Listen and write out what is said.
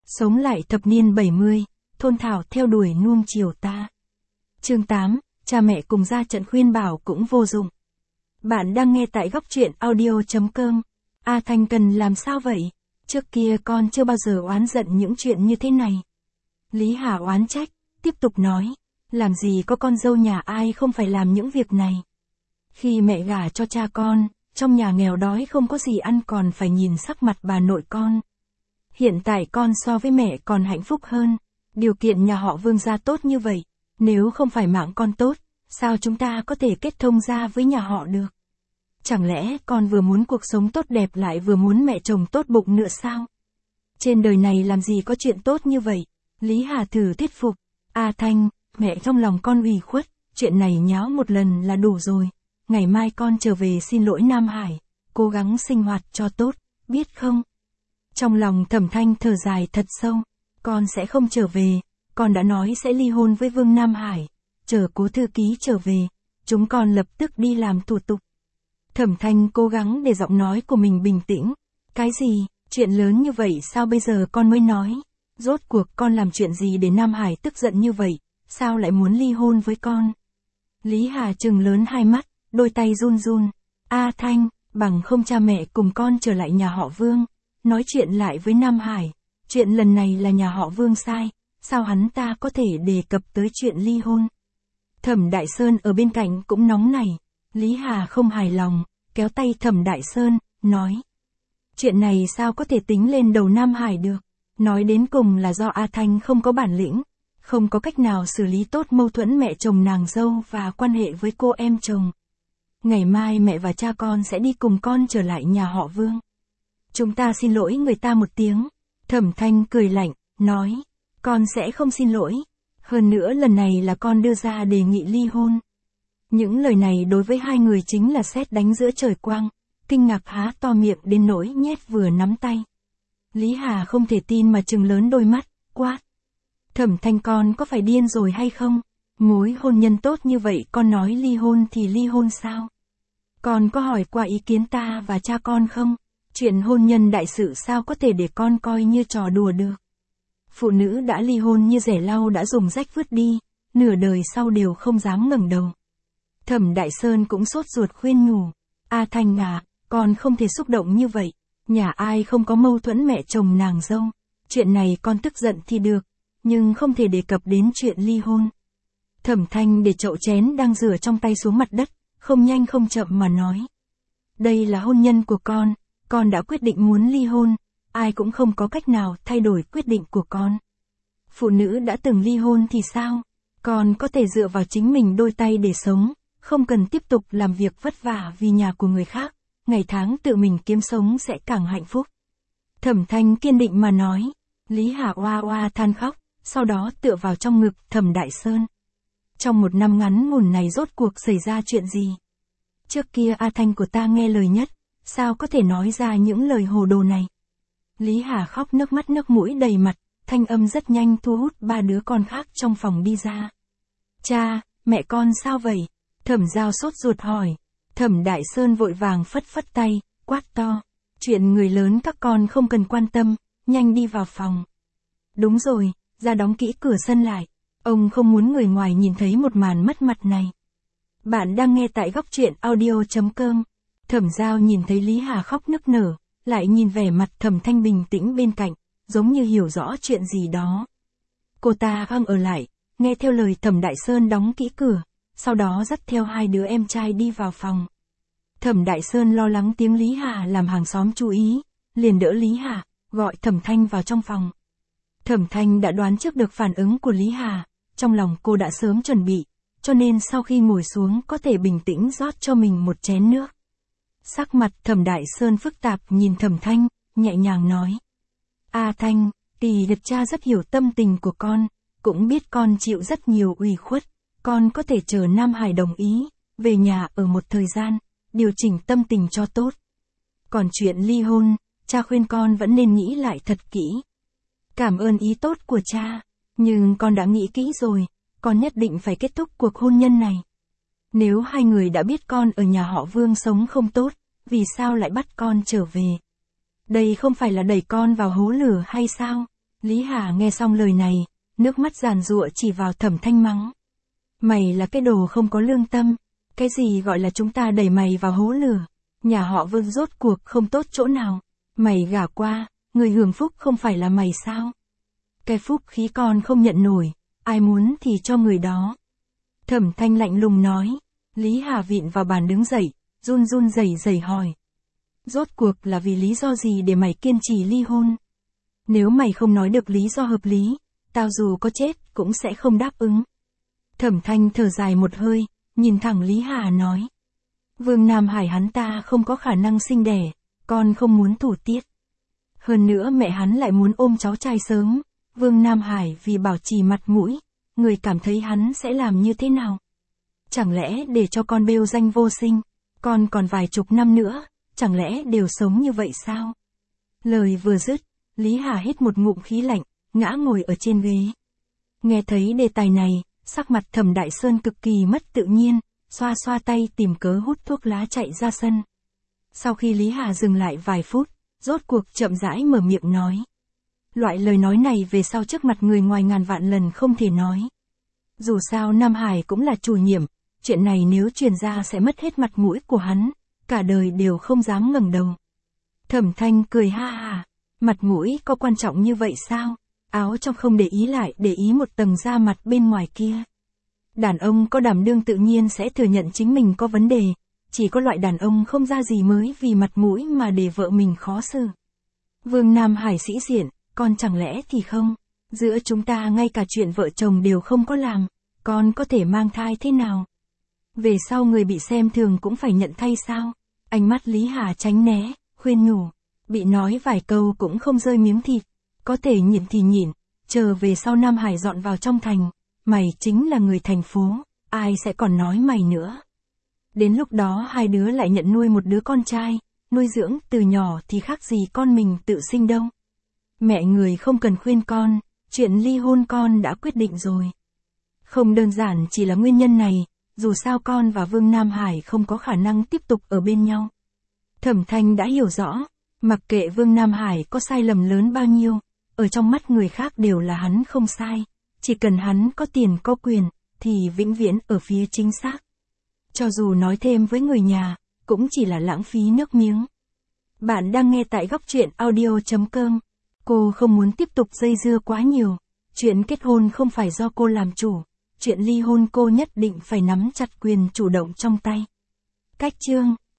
Sống lại thập niên 70, thôn thảo theo đuổi nuông chiều ta. Chương 8, cha mẹ cùng ra trận khuyên bảo cũng vô dụng. Bạn đang nghe tại góc truyện audio.com. A Thanh cần làm sao vậy? Trước kia con chưa bao giờ oán giận những chuyện như thế này. Lý Hà oán trách, tiếp tục nói, làm gì có con dâu nhà ai không phải làm những việc này. Khi mẹ gả cho cha con, trong nhà nghèo đói không có gì ăn còn phải nhìn sắc mặt bà nội con. Hiện tại con so với mẹ còn hạnh phúc hơn, điều kiện nhà họ Vương gia tốt như vậy, nếu không phải mạng con tốt, sao chúng ta có thể kết thông gia với nhà họ được? Chẳng lẽ con vừa muốn cuộc sống tốt đẹp lại vừa muốn mẹ chồng tốt bụng nữa sao? Trên đời này làm gì có chuyện tốt như vậy? Lý Hà thử thuyết phục. A Thanh, mẹ trong lòng con ủy khuất, chuyện này nháo một lần là đủ rồi. Ngày mai con trở về xin lỗi Nam Hải, cố gắng sinh hoạt cho tốt, biết không? Trong lòng Thẩm Thanh thở dài thật sâu, con sẽ không trở về, con đã nói sẽ ly hôn với Vương Nam Hải, chờ cố thư ký trở về, chúng con lập tức đi làm thủ tục. Thẩm Thanh cố gắng để giọng nói của mình bình tĩnh, cái gì, chuyện lớn như vậy sao bây giờ con mới nói, rốt cuộc con làm chuyện gì để Nam Hải tức giận như vậy, sao lại muốn ly hôn với con? Lý Hà trừng lớn hai mắt, đôi tay run run, A Thanh, bằng không cha mẹ cùng con trở lại nhà họ Vương, nói chuyện lại với Nam Hải, chuyện lần này là nhà họ Vương sai, sao hắn ta có thể đề cập tới chuyện ly hôn? Thẩm Đại Sơn ở bên cạnh cũng nóng nảy, Lý Hà không hài lòng, kéo tay Thẩm Đại Sơn, nói. Chuyện này sao có thể tính lên đầu Nam Hải được, nói đến cùng là do A Thanh không có bản lĩnh, không có cách nào xử lý tốt mâu thuẫn mẹ chồng nàng dâu và quan hệ với cô em chồng. Ngày mai mẹ và cha con sẽ đi cùng con trở lại nhà họ Vương. Chúng ta xin lỗi người ta một tiếng. Thẩm Thanh cười lạnh, nói, con sẽ không xin lỗi. Hơn nữa lần này là con đưa ra đề nghị ly hôn. Những lời này đối với hai người chính là sét đánh giữa trời quang, kinh ngạc há to miệng đến nỗi nhét vừa nắm tay. Lý Hà không thể tin mà trừng lớn đôi mắt, quát. Thẩm Thanh con có phải điên rồi hay không? Mối hôn nhân tốt như vậy con nói ly hôn thì ly hôn sao? Con có hỏi qua ý kiến ta và cha con không? Chuyện hôn nhân đại sự sao có thể để con coi như trò đùa được? Phụ nữ đã ly hôn như rẻ lau đã dùng rách vứt đi, nửa đời sau đều không dám ngẩng đầu. Thẩm Đại Sơn cũng sốt ruột khuyên nhủ, A Thanh à, con không thể xúc động như vậy, nhà ai không có mâu thuẫn mẹ chồng nàng dâu, chuyện này con tức giận thì được, nhưng không thể đề cập đến chuyện ly hôn. Thẩm Thanh để chậu chén đang rửa trong tay xuống mặt đất, không nhanh không chậm mà nói. Đây là hôn nhân của con đã quyết định muốn ly hôn, ai cũng không có cách nào thay đổi quyết định của con. Phụ nữ đã từng ly hôn thì sao? Con có thể dựa vào chính mình đôi tay để sống, không cần tiếp tục làm việc vất vả vì nhà của người khác, ngày tháng tự mình kiếm sống sẽ càng hạnh phúc. Thẩm Thanh kiên định mà nói, Lý Hà oa oa than khóc, sau đó tựa vào trong ngực Thẩm Đại Sơn. Trong một năm ngắn ngủn này rốt cuộc xảy ra chuyện gì? Trước kia A Thanh của ta nghe lời nhất, sao có thể nói ra những lời hồ đồ này? Lý Hà khóc nước mắt nước mũi đầy mặt, thanh âm rất nhanh thu hút ba đứa con khác trong phòng đi ra. Cha, mẹ con sao vậy? Thẩm Giao sốt ruột hỏi. Thẩm Đại Sơn vội vàng phất phất tay, quát to. Chuyện người lớn các con không cần quan tâm, nhanh đi vào phòng. Đúng rồi, ra đóng kỹ cửa sân lại. Ông không muốn người ngoài nhìn thấy một màn mất mặt này. Bạn đang nghe tại góc truyện audio.com. Thẩm Giao nhìn thấy Lý Hà khóc nức nở, lại nhìn vẻ mặt Thẩm Thanh bình tĩnh bên cạnh, giống như hiểu rõ chuyện gì đó. Cô ta găng ở lại, nghe theo lời Thẩm Đại Sơn đóng kỹ cửa, sau đó dắt theo hai đứa em trai đi vào phòng. Thẩm Đại Sơn lo lắng tiếng Lý Hà làm hàng xóm chú ý, liền đỡ Lý Hà, gọi Thẩm Thanh vào trong phòng. Thẩm Thanh đã đoán trước được phản ứng của Lý Hà, trong lòng cô đã sớm chuẩn bị, cho nên sau khi ngồi xuống có thể bình tĩnh rót cho mình một chén nước. Sắc mặt Thẩm Đại Sơn phức tạp nhìn Thẩm Thanh, nhẹ nhàng nói. A Thanh, tỷ liệt cha rất hiểu tâm tình của con, cũng biết con chịu rất nhiều ủy khuất, con có thể chờ Nam Hải đồng ý, về nhà ở một thời gian, điều chỉnh tâm tình cho tốt. Còn chuyện ly hôn, cha khuyên con vẫn nên nghĩ lại thật kỹ. Cảm ơn ý tốt của cha, nhưng con đã nghĩ kỹ rồi, con nhất định phải kết thúc cuộc hôn nhân này. Nếu hai người đã biết con ở nhà họ Vương sống không tốt, vì sao lại bắt con trở về? Đây không phải là đẩy con vào hố lửa hay sao? Lý Hà nghe xong lời này, nước mắt giàn giụa chỉ vào Thẩm Thanh mắng. Mày là cái đồ không có lương tâm, cái gì gọi là chúng ta đẩy mày vào hố lửa, nhà họ Vương rốt cuộc không tốt chỗ nào, mày gả qua, người hưởng phúc không phải là mày sao? Cái phúc khí con không nhận nổi, ai muốn thì cho người đó. Thẩm Thanh lạnh lùng nói. Lý Hà vịn vào bàn đứng dậy, run run rẩy rẩy hỏi. Rốt cuộc là vì lý do gì để mày kiên trì ly hôn? Nếu mày không nói được lý do hợp lý, tao dù có chết cũng sẽ không đáp ứng. Thẩm Thanh thở dài một hơi, nhìn thẳng Lý Hà nói. Vương Nam Hải hắn ta không có khả năng sinh đẻ, con không muốn thủ tiết. Hơn nữa mẹ hắn lại muốn ôm cháu trai sớm, Vương Nam Hải vì bảo trì mặt mũi, người cảm thấy hắn sẽ làm như thế nào? Chẳng lẽ để cho con bêu danh vô sinh, con còn vài chục năm nữa, chẳng lẽ đều sống như vậy sao? Lời vừa dứt, Lý Hà hít một ngụm khí lạnh, ngã ngồi ở trên ghế. Nghe thấy đề tài này, sắc mặt Thẩm Đại Sơn cực kỳ mất tự nhiên, xoa xoa tay tìm cớ hút thuốc lá chạy ra sân. Sau khi Lý Hà dừng lại vài phút, rốt cuộc chậm rãi mở miệng nói. Loại lời nói này về sau trước mặt người ngoài ngàn vạn lần không thể nói. Dù sao Nam Hải cũng là chủ nhiệm, chuyện này nếu truyền ra sẽ mất hết mặt mũi của hắn, cả đời đều không dám ngẩng đầu. Thẩm Thanh cười ha ha, mặt mũi có quan trọng như vậy sao? Áo trong không để ý lại để ý một tầng da mặt bên ngoài kia. Đàn ông có đảm đương tự nhiên sẽ thừa nhận chính mình có vấn đề, chỉ có loại đàn ông không ra gì mới vì mặt mũi mà để vợ mình khó xử. Vương Nam Hải sĩ diện, con chẳng lẽ thì không? Giữa chúng ta ngay cả chuyện vợ chồng đều không có làm, con có thể mang thai thế nào? Về sau người bị xem thường cũng phải nhận thay sao? Ánh mắt Lý Hà tránh né, khuyên nhủ. Bị nói vài câu cũng không rơi miếng thịt. Có thể nhịn thì nhịn, chờ về sau Nam Hải dọn vào trong thành. Mày chính là người thành phố, ai sẽ còn nói mày nữa. Đến lúc đó hai đứa lại nhận nuôi một đứa con trai, nuôi dưỡng từ nhỏ thì khác gì con mình tự sinh đâu. Mẹ người không cần khuyên con, chuyện ly hôn con đã quyết định rồi. Không đơn giản chỉ là nguyên nhân này, dù sao con và Vương Nam Hải không có khả năng tiếp tục ở bên nhau. Thẩm Thanh đã hiểu rõ, mặc kệ Vương Nam Hải có sai lầm lớn bao nhiêu, ở trong mắt người khác đều là hắn không sai, chỉ cần hắn có tiền có quyền, thì vĩnh viễn ở phía chính xác. Cho dù nói thêm với người nhà, cũng chỉ là lãng phí nước miếng. Bạn đang nghe tại góc truyện audio.com. Cô không muốn tiếp tục dây dưa quá nhiều, chuyện kết hôn không phải do cô làm chủ, chuyện ly hôn cô nhất định phải nắm chặt quyền chủ động trong tay. Cách chương